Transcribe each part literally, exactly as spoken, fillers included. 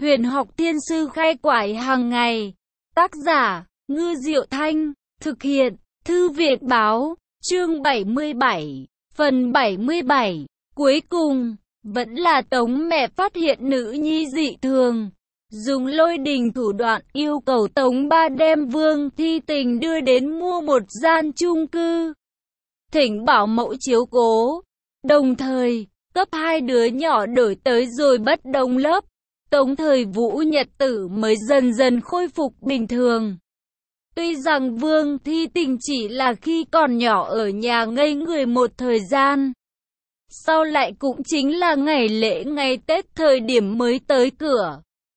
Huyền học thiên sư khai quải hàng ngày. Tác giả, Ngư Diệu Thanh. Thực hiện, Thư viện báo. Chương bảy mươi bảy. Phần bảy mươi bảy. Cuối cùng, vẫn là Tống mẹ phát hiện nữ nhi dị thường. Dùng lôi đình thủ đoạn yêu cầu Tống ba đem Vương Thi Tình đưa đến mua một gian chung cư. Thỉnh bảo mẫu chiếu cố. Đồng thời, cấp hai đứa nhỏ đổi tới rồi bất đồng lớp. Tống Thời Vũ nhật tử mới dần dần khôi phục bình thường. Tuy rằng Vương Thi Tình chỉ là khi còn nhỏ ở nhà ngây người một thời gian. Sau lại cũng chính là ngày lễ ngày Tết thời điểm mới tới cửa.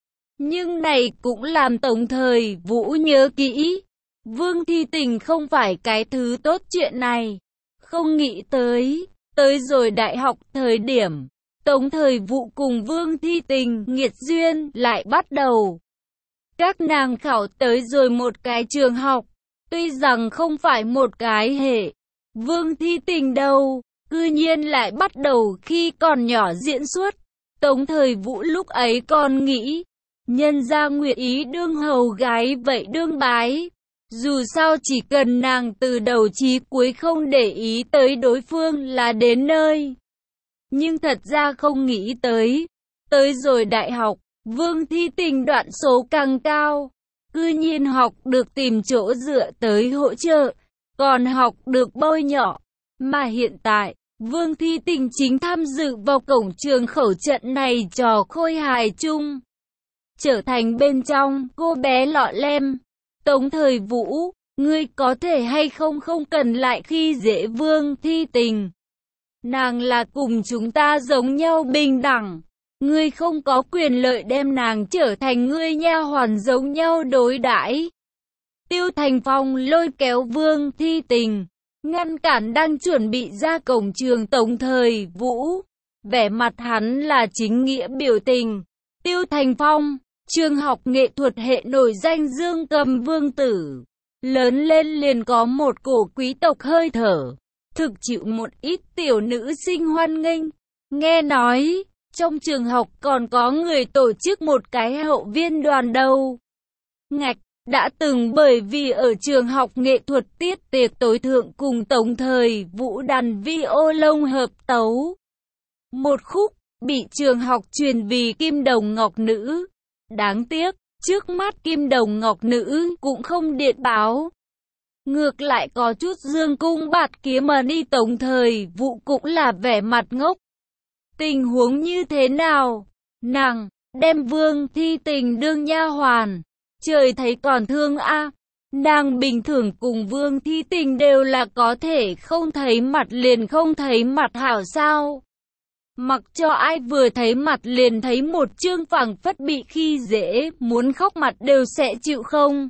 Nhưng này cũng làm Tống Thời Vũ nhớ kỹ. Vương Thi Tình không phải cái thứ tốt chuyện này. Không nghĩ tới, tới rồi đại học thời điểm. Tống Thời Vũ cùng Vương Thi Tình nghiệt duyên lại bắt đầu. Các nàng khảo tới rồi một cái trường học. Tuy rằng không phải một cái hệ. Vương Thi Tình đâu, cư nhiên lại bắt đầu khi còn nhỏ diễn xuất. Tống Thời Vũ lúc ấy còn nghĩ. Nhân ra nguyện ý đương hầu gái vậy đương bái. Dù sao chỉ cần nàng từ đầu chí cuối không để ý tới đối phương là đến nơi. Nhưng thật ra không nghĩ tới. Tới rồi đại học, Vương Thi Tình đoạn số càng cao. Cư nhiên học được tìm chỗ dựa tới hỗ trợ. Còn học được bôi nhọ. Mà hiện tại, Vương Thi Tình chính tham dự vào cổng trường khẩu trận này trò khôi hài chung. Trở thành bên trong cô bé lọ lem. Tống Thời Vũ, ngươi có thể hay không không cần lại khi dễ Vương Thi Tình. Nàng là cùng chúng ta giống nhau bình đẳng. Ngươi không có quyền lợi đem nàng trở thành ngươi nha hoàn giống nhau đối đãi. Tiêu Thành Phong lôi kéo Vương Thi Tình, ngăn cản đang chuẩn bị ra cổng trường Tống Thời Vũ. Vẻ mặt hắn là chính nghĩa biểu tình. Tiêu Thành Phong, trường học nghệ thuật hệ nổi danh Dương Cầm Vương tử. Lớn lên liền có một cổ quý tộc hơi thở. Thực chịu một ít tiểu nữ sinh hoan nghênh. Nghe nói, trong trường học còn có người tổ chức một cái hậu viên đoàn đâu. Ngạch, đã từng bởi vì ở trường học nghệ thuật tiết tiệc tối thượng cùng Tống Thời Vũ đàn vi ô lông hợp tấu. Một khúc, bị trường học truyền vì Kim Đồng Ngọc Nữ. Đáng tiếc, trước mắt Kim Đồng Ngọc Nữ cũng không điện báo. Ngược lại có chút dương cung bạt kiếm mà đi. Tống Thời Vũ cũng là vẻ mặt ngốc. Tình huống như thế nào? Nàng, đem Vương Thi Tình đương nha hoàn. Trời thấy còn thương a. À. Nàng bình thường cùng Vương Thi Tình đều là có thể không thấy mặt liền không thấy mặt hảo sao. Mặc cho ai vừa thấy mặt liền thấy một chương phẳng phất bị khi dễ, muốn khóc mặt đều sẽ chịu không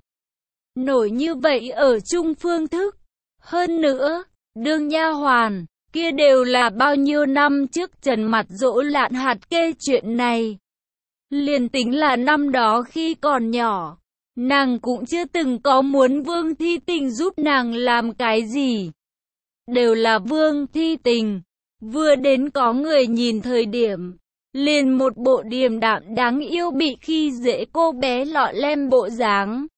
nổi như vậy ở chung phương thức. Hơn nữa, đương nha hoàn, kia đều là bao nhiêu năm trước trần mặt dỗ lạn hạt kê chuyện này. Liền tính là năm đó khi còn nhỏ, nàng cũng chưa từng có muốn Vương Thi Tình giúp nàng làm cái gì. Đều là Vương Thi Tình. Vừa đến có người nhìn thời điểm, liền một bộ điềm đạm đáng yêu bị khi dễ cô bé lọ lem bộ dáng.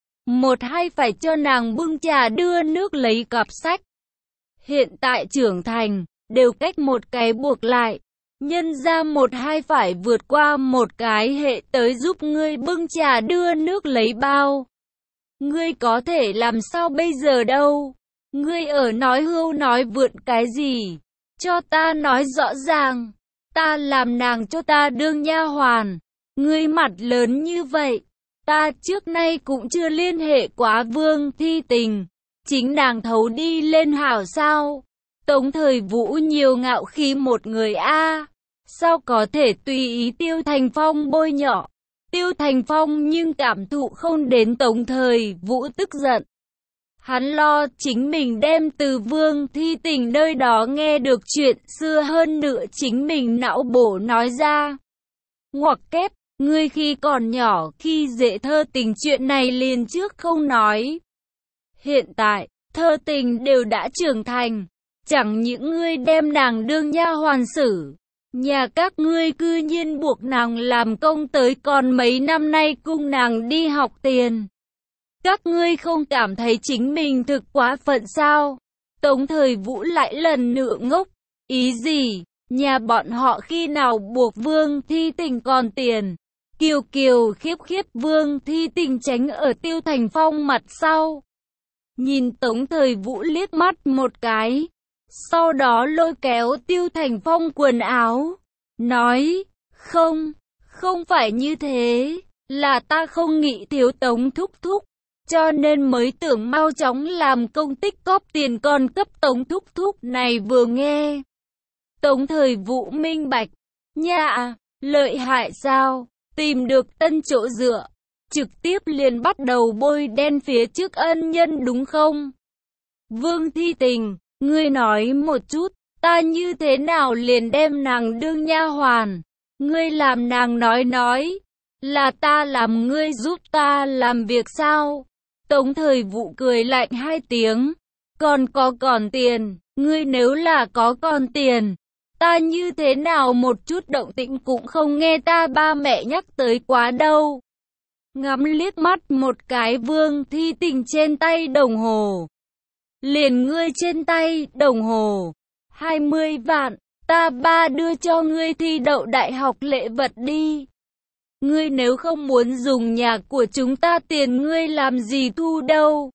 Một hai phải cho nàng bưng trà đưa nước lấy cặp sách. Hiện tại trưởng thành, đều cách một cái buộc lại. Nhân ra một hai phải vượt qua một cái hệ tới giúp ngươi bưng trà đưa nước lấy bao. Ngươi có thể làm sao bây giờ đâu? Ngươi ở nói hưu nói vượn cái gì? Cho ta nói rõ ràng, ta làm nàng cho ta đương nha hoàn. Ngươi mặt lớn như vậy, ta trước nay cũng chưa liên hệ quá Vương Thi Tình. Chính nàng thấu đi lên hảo sao? Tống Thời Vũ nhiều ngạo khí một người a. Sao có thể tùy ý Tiêu Thành Phong bôi nhọ? Tiêu Thành Phong nhưng cảm thụ không đến Tống Thời Vũ tức giận. Hắn lo chính mình đem từ Vương Thi Tình nơi đó nghe được chuyện xưa hơn nữa chính mình não bổ nói ra. Ngoặc kép, ngươi khi còn nhỏ khi dễ Thơ Tình chuyện này liền trước không nói. Hiện tại, Thơ Tình đều đã trưởng thành, chẳng những ngươi đem nàng đương nha hoàn xử, Nhà các ngươi cư nhiên buộc nàng làm công tới còn mấy năm nay cung nàng đi học tiền. Các ngươi không cảm thấy chính mình thực quá phận sao? Tống Thời Vũ lại lần nữa ngốc. Ý gì? Nhà bọn họ khi nào buộc Vương Thi Tình còn tiền? Kiều Kiều khiếp khiếp Vương Thi Tình tránh ở Tiêu Thành Phong mặt sau. Nhìn Tống Thời Vũ liếc mắt một cái. Sau đó lôi kéo Tiêu Thành Phong quần áo. Nói, không, không phải như thế. Là ta không nghĩ thiếu Tống thúc thúc. Cho nên mới tưởng mau chóng làm công tích cóp tiền còn cấp Tống thúc thúc này vừa nghe. Tống Thời Vũ minh bạch. Nhạ, lợi hại sao? Tìm được tân chỗ dựa. Trực tiếp liền bắt đầu bôi đen phía trước ân nhân đúng không? Vương Thi Tình, ngươi nói một chút, ta như thế nào liền đem nàng đương nha hoàn? Ngươi làm nàng nói nói, là ta làm ngươi giúp ta làm việc sao? Tống Thời Vũ cười lạnh hai tiếng, còn có còn tiền, ngươi nếu là có còn tiền, ta như thế nào một chút động tĩnh cũng không nghe ta ba mẹ nhắc tới quá đâu. Ngắm liếc mắt một cái Vương Thi Tình trên tay đồng hồ. Liền ngươi trên tay đồng hồ, hai mươi vạn, ta ba đưa cho ngươi thi đậu đại học lễ vật đi. Ngươi nếu không muốn dùng nhà của chúng ta tiền ngươi làm gì thu đâu.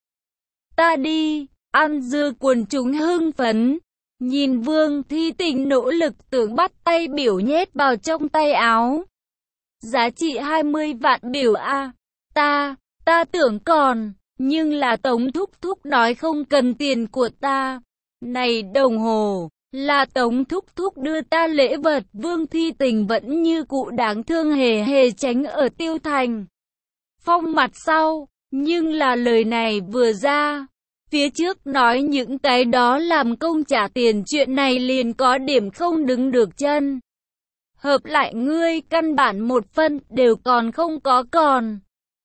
Ta đi, ăn dưa quần chúng hưng phấn. Nhìn Vương Thi Tình nỗ lực tưởng bắt tay biểu nhét vào trong tay áo. Giá trị hai mươi vạn biểu a. Ta, ta tưởng còn, nhưng là Tống thúc thúc nói không cần tiền của ta. Này đồng hồ, là Tống thúc thúc đưa ta lễ vật. Vương Thi Tình vẫn như cụ đáng thương hề hề tránh ở Tiêu Thành Phong mặt sau, nhưng là lời này vừa ra. Phía trước nói những cái đó làm công trả tiền chuyện này liền có điểm không đứng được chân. Hợp lại ngươi căn bản một phân đều còn không có còn.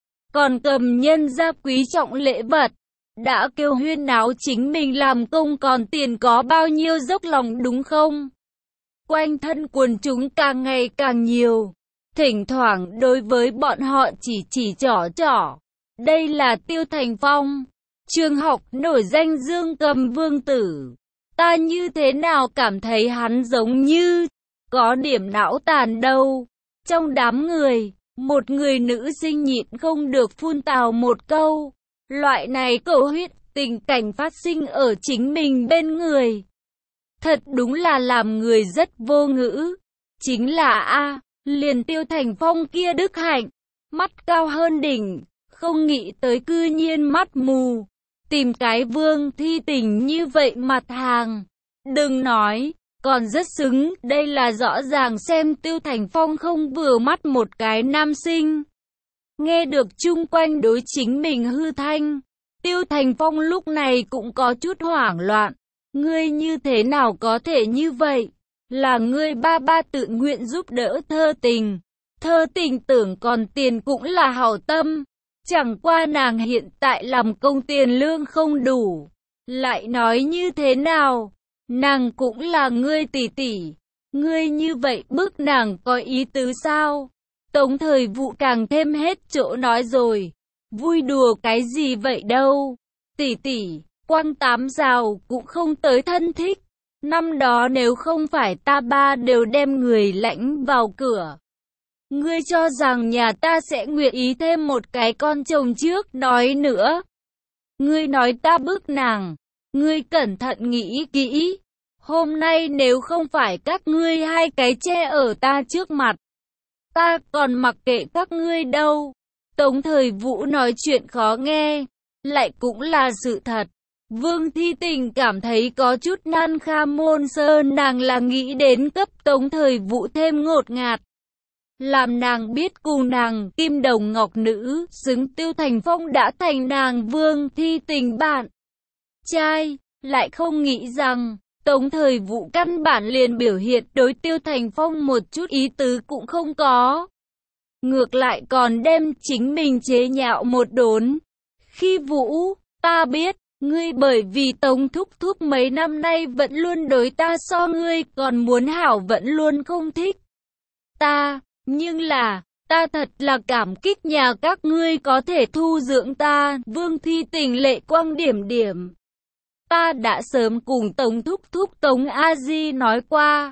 Còn cầm nhân gia quý trọng lễ vật. Đã kêu huyên náo chính mình làm công còn tiền có bao nhiêu dốc lòng đúng không? Quanh thân quần chúng càng ngày càng nhiều. Thỉnh thoảng đối với bọn họ chỉ chỉ trỏ trỏ. Đây là Tiêu Thành Phong. Trường học nổi danh Dương Cầm Vương Tử. Ta như thế nào cảm thấy hắn giống như có điểm não tàn đâu. Trong đám người, một người nữ sinh nhịn không được phun tào một câu. Loại này cầu huyết tình cảnh phát sinh ở chính mình bên người. Thật đúng là làm người rất vô ngữ. Chính là a liền Tiêu Thành Phong kia đức hạnh. Mắt cao hơn đỉnh, không nghĩ tới cư nhiên mắt mù. Tìm cái Vương Thi Tình như vậy mặt hàng. Đừng nói, còn rất xứng, đây là rõ ràng xem Tiêu Thành Phong không vừa mắt một cái nam sinh. Nghe được chung quanh đối chính mình hư thanh, Tiêu Thành Phong lúc này cũng có chút hoảng loạn. Ngươi như thế nào có thể như vậy? Là ngươi ba ba tự nguyện giúp đỡ Thơ Tình. Thơ Tình tưởng còn tiền cũng là hảo tâm. Chẳng qua nàng hiện tại làm công tiền lương không đủ. Lại nói như thế nào? Nàng cũng là ngươi tỷ tỷ. Ngươi như vậy bức nàng có ý tứ sao? Tống Thời Vũ càng thêm hết chỗ nói rồi. Vui đùa cái gì vậy đâu? Tỷ tỷ, quăng tám rào cũng không tới thân thích. Năm đó nếu không phải ta ba đều đem người lãnh vào cửa. Ngươi cho rằng nhà ta sẽ nguyện ý thêm một cái con chồng trước nói nữa. Ngươi nói ta bức nàng. Ngươi cẩn thận nghĩ kỹ. Hôm nay nếu không phải các ngươi hai cái che ở ta trước mặt, ta còn mặc kệ các ngươi đâu. Tống Thời Vũ nói chuyện khó nghe, lại cũng là sự thật. Vương Thi Tình cảm thấy có chút nan kha môn sơ, nàng là nghĩ đến cấp Tống Thời Vũ thêm ngột ngạt. Làm nàng biết cùng nàng kim đồng ngọc nữ, xứng Tiêu Thành Phong đã thành nàng Vương Thi Tình bạn trai, lại không nghĩ rằng Tống Thời Vũ căn bản liền biểu hiện đối Tiêu Thành Phong một chút ý tứ cũng không có. Ngược lại còn đem chính mình chế nhạo một đốn. Khi Vũ, ta biết, Ngươi bởi vì Tống thúc thúc mấy năm nay vẫn luôn đối ta so ngươi còn muốn hảo vẫn luôn không thích ta, nhưng là, ta thật là cảm kích nhà các ngươi có thể thu dưỡng ta, Vương Thi Tình lệ quang điểm điểm. Ta đã sớm cùng Tống thúc thúc Tống A Di nói qua,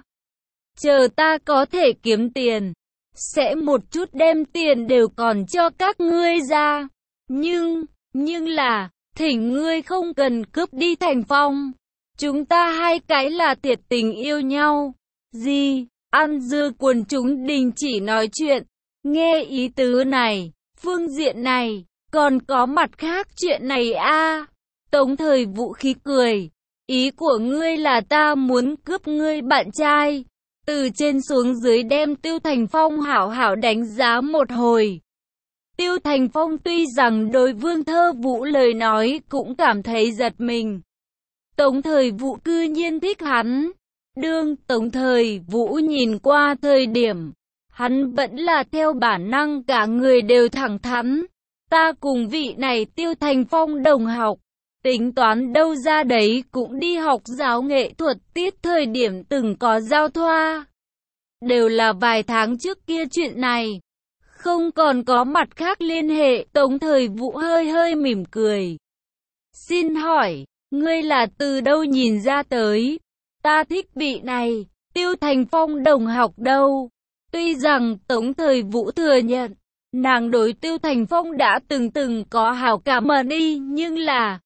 chờ ta có thể kiếm tiền, sẽ một chút đem tiền đều còn cho các ngươi ra. Nhưng, nhưng là, thỉnh ngươi không cần cướp đi Thành Phong. Chúng ta hai cái là thiệt tình yêu nhau. Gì? An dư quần chúng đình chỉ nói chuyện. Nghe ý tứ này, phương diện này, còn có mặt khác chuyện này a à? Tống Thời Vũ khí cười. Ý của ngươi là ta muốn cướp ngươi bạn trai. Từ trên xuống dưới đem Tiêu Thành Phong hảo hảo đánh giá một hồi. Tiêu Thành Phong tuy rằng đối Vương Thơ Vũ lời nói cũng cảm thấy giật mình. Tống Thời Vũ cư nhiên thích hắn. Đương Tống Thời Vũ nhìn qua thời điểm, hắn vẫn là theo bản năng cả người đều thẳng thắn. Ta cùng vị này Tiêu Thành Phong đồng học, tính toán đâu ra đấy cũng đi học giáo nghệ thuật tiết thời điểm từng có giao thoa. Đều là vài tháng trước kia chuyện này. Không còn có mặt khác liên hệ. Tống Thời Vũ hơi hơi mỉm cười. Xin hỏi, ngươi là từ đâu nhìn ra tới? Ta thích vị này, Tiêu Thành Phong đồng học đâu? Tuy rằng Tống Thời Vũ thừa nhận, nàng đối Tiêu Thành Phong đã từng từng có hảo cảm mờ đi, nhưng là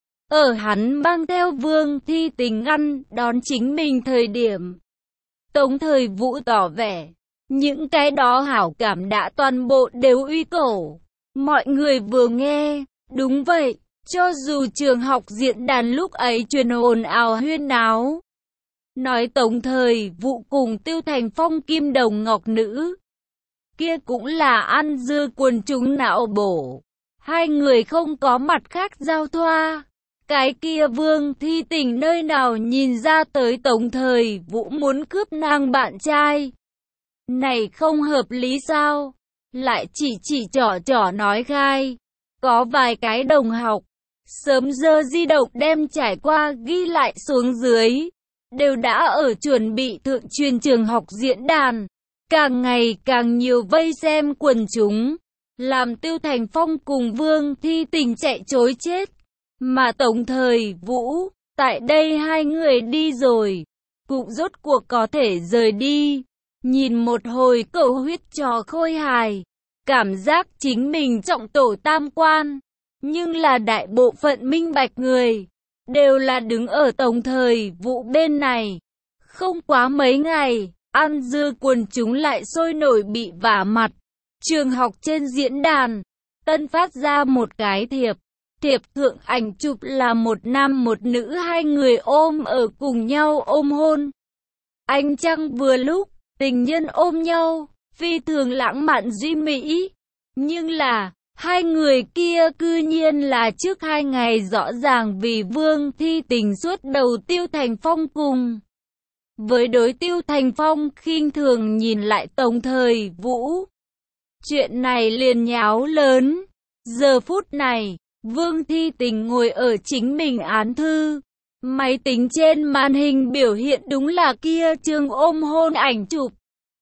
ở hắn mang theo Vương Thi Tình ngăn đón chính mình thời điểm, Tống Thời Vũ tỏ vẻ, những cái đó hảo cảm đã toàn bộ đều uy cổ. Mọi người vừa nghe, đúng vậy, cho dù trường học diễn đàn lúc ấy truyền ồn ào huyên náo. Nói Tống Thời Vũ cùng Tiêu Thành Phong kim đồng ngọc nữ. Kia cũng là ăn dưa quần chúng não bổ. Hai người không có mặt khác giao thoa. Cái kia Vương Thi Tình nơi nào nhìn ra tới Tống Thời Vũ muốn cướp nàng bạn trai. Này không hợp lý sao? Lại chỉ chỉ trỏ trỏ nói gai. Có vài cái đồng học, sớm giờ di động đem trải qua ghi lại xuống dưới. Đều đã ở chuẩn bị thượng truyền trường học diễn đàn. Càng ngày càng nhiều vây xem quần chúng. Làm Tiêu Thành Phong cùng Vương Thi Tình chạy trối chết. Mà Tống Thời Vũ, tại đây hai người đi rồi. Cũng rốt cuộc có thể rời đi. Nhìn một hồi cầu huyết trò khôi hài, cảm giác chính mình trọng tổ tam quan, nhưng là đại bộ phận minh bạch người, đều là đứng ở Tống Thời Vũ bên này. Không quá mấy ngày, ăn dưa quần chúng lại sôi nổi bị vả mặt. Trường học trên diễn đàn, tân phát ra một cái thiệp. Thiệp thượng ảnh chụp là một nam một nữ hai người ôm ở cùng nhau ôm hôn. Ánh trăng vừa lúc, tình nhân ôm nhau, phi thường lãng mạn duy mỹ. Nhưng là, hai người kia cư nhiên là trước hai ngày rõ ràng vì Vương Thi Tình suốt đầu Tiêu Thành Phong cùng. Với đối Tiêu Thành Phong khinh thường nhìn lại Tống Thời Vũ. Chuyện này liền nháo lớn. Giờ phút này, Vương Thi Tình ngồi ở chính mình án thư. Máy tính trên màn hình biểu hiện đúng là kia chương ôm hôn ảnh chụp.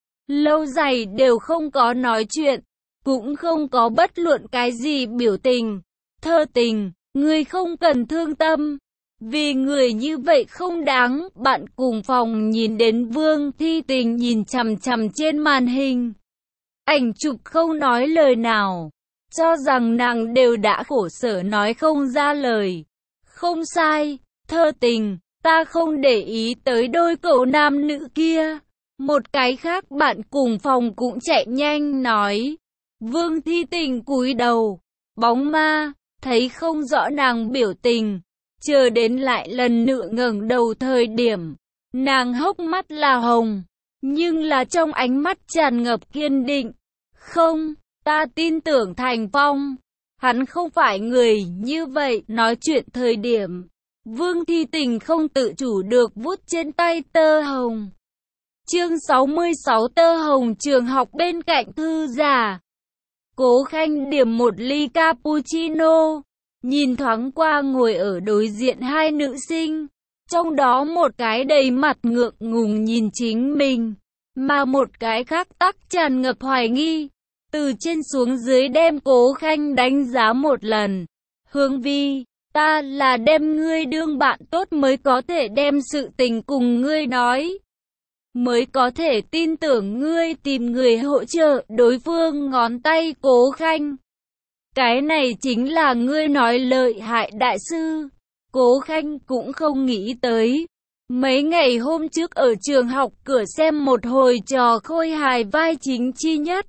Lâu dài đều không có nói chuyện, cũng không có bất luận cái gì biểu tình. Thơ Tình, ngươi không cần thương tâm, vì người như vậy không đáng. Bạn cùng phòng nhìn đến Vương Thi Tình nhìn chằm chằm trên màn hình. Ảnh chụp không nói lời nào, cho rằng nàng đều đã khổ sở nói không ra lời. Không sai, Thơ Tình, ta không để ý tới đôi cậu nam nữ kia. Một cái khác bạn cùng phòng cũng chạy nhanh nói. Vương Thi Tình cúi đầu, bóng ma, thấy không rõ nàng biểu tình. Chờ đến lại lần nữa ngẩng đầu thời điểm, nàng hốc mắt là hồng, nhưng là trong ánh mắt tràn ngập kiên định. Không, ta tin tưởng Thành Phong, hắn không phải người như vậy. Nói chuyện thời điểm, Vương Thi Tình không tự chủ được vuốt trên tay tơ hồng. Chương sáu mươi sáu tơ hồng trường học bên cạnh thư giả. Cố Khanh điểm một ly cappuccino. nhìn thoáng qua ngồi ở đối diện hai nữ sinh, trong đó một cái đầy mặt ngượng ngùng nhìn chính mình, mà một cái khác tắc tràn ngập hoài nghi. Từ trên xuống dưới đem Cố Khanh đánh giá một lần. Hướng Vi, ta là đem ngươi đương bạn tốt mới có thể đem sự tình cùng ngươi nói, mới có thể tin tưởng ngươi tìm người hỗ trợ. Đối phương ngón tay Cố Khanh. Cái này chính là ngươi nói lợi hại đại sư. Cố Khanh cũng không nghĩ tới. Mấy ngày hôm trước ở trường học cửa xem một hồi trò khôi hài vai chính chi nhất,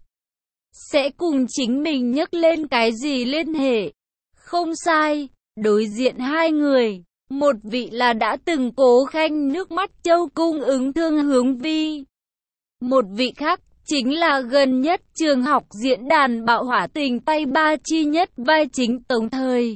sẽ cùng chính mình nhắc lên cái gì liên hệ. Không sai, đối diện hai người, một vị là đã từng Cố Khanh nước mắt châu cung ứng thương Hướng Vi. Một vị khác, chính là gần nhất trường học diễn đàn bạo hỏa tình tay ba chi nhất vai chính Tống Thời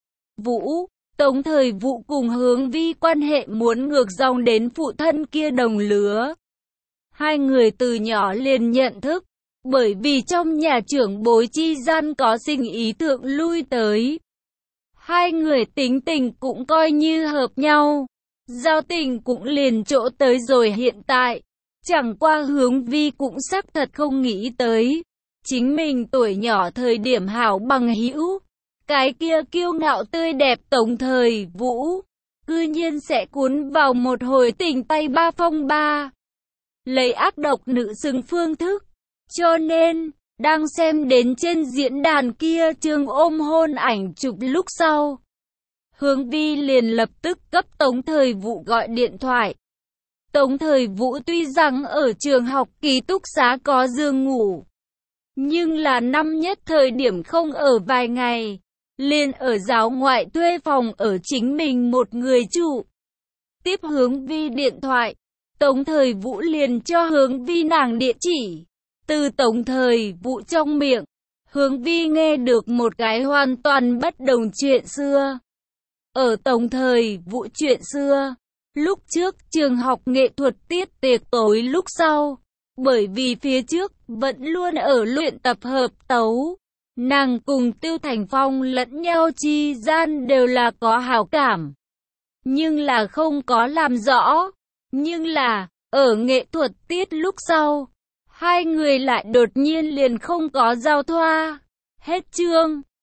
Vũ. Tống Thời Vũ cùng Hướng Vi quan hệ muốn ngược dòng đến phụ thân kia đồng lứa. Hai người từ nhỏ liền nhận thức, bởi vì trong nhà trưởng bối chi gian có sinh ý thượng lui tới. Hai người tính tình cũng coi như hợp nhau, giao tình cũng liền chỗ tới rồi hiện tại. Chẳng qua Hướng Vi cũng xác thật không nghĩ tới, chính mình tuổi nhỏ thời điểm hảo bằng hữu, cái kia kiêu ngạo tươi đẹp Tống Thời Vũ, cư nhiên sẽ cuốn vào một hồi tình tay ba phong ba, lấy ác độc nữ xứng phương thức. Cho nên, đang xem đến trên diễn đàn kia chương ôm hôn ảnh chụp lúc sau, Hướng Vi liền lập tức cấp Tống Thời Vũ gọi điện thoại. Tống Thời Vũ tuy rằng ở trường học ký túc xá có giường ngủ, nhưng là năm nhất thời điểm không ở vài ngày, liền ở giáo ngoại thuê phòng ở chính mình một người trụ. Tiếp Hướng Vi điện thoại, Tống Thời Vũ liền cho Hướng Vi nàng địa chỉ. Từ Tống Thời Vũ trong miệng, Hướng Vi nghe được một cái hoàn toàn bất đồng chuyện xưa. Ở Tống Thời Vũ chuyện xưa, lúc trước trường học nghệ thuật tiết tiệc tối lúc sau, bởi vì phía trước vẫn luôn ở luyện tập hợp tấu, nàng cùng Tiêu Thành Phong lẫn nhau chi gian đều là có hảo cảm, nhưng là không có làm rõ. Nhưng là, ở nghệ thuật tiết lúc sau, hai người lại đột nhiên liền không có giao thoa. Hết chương.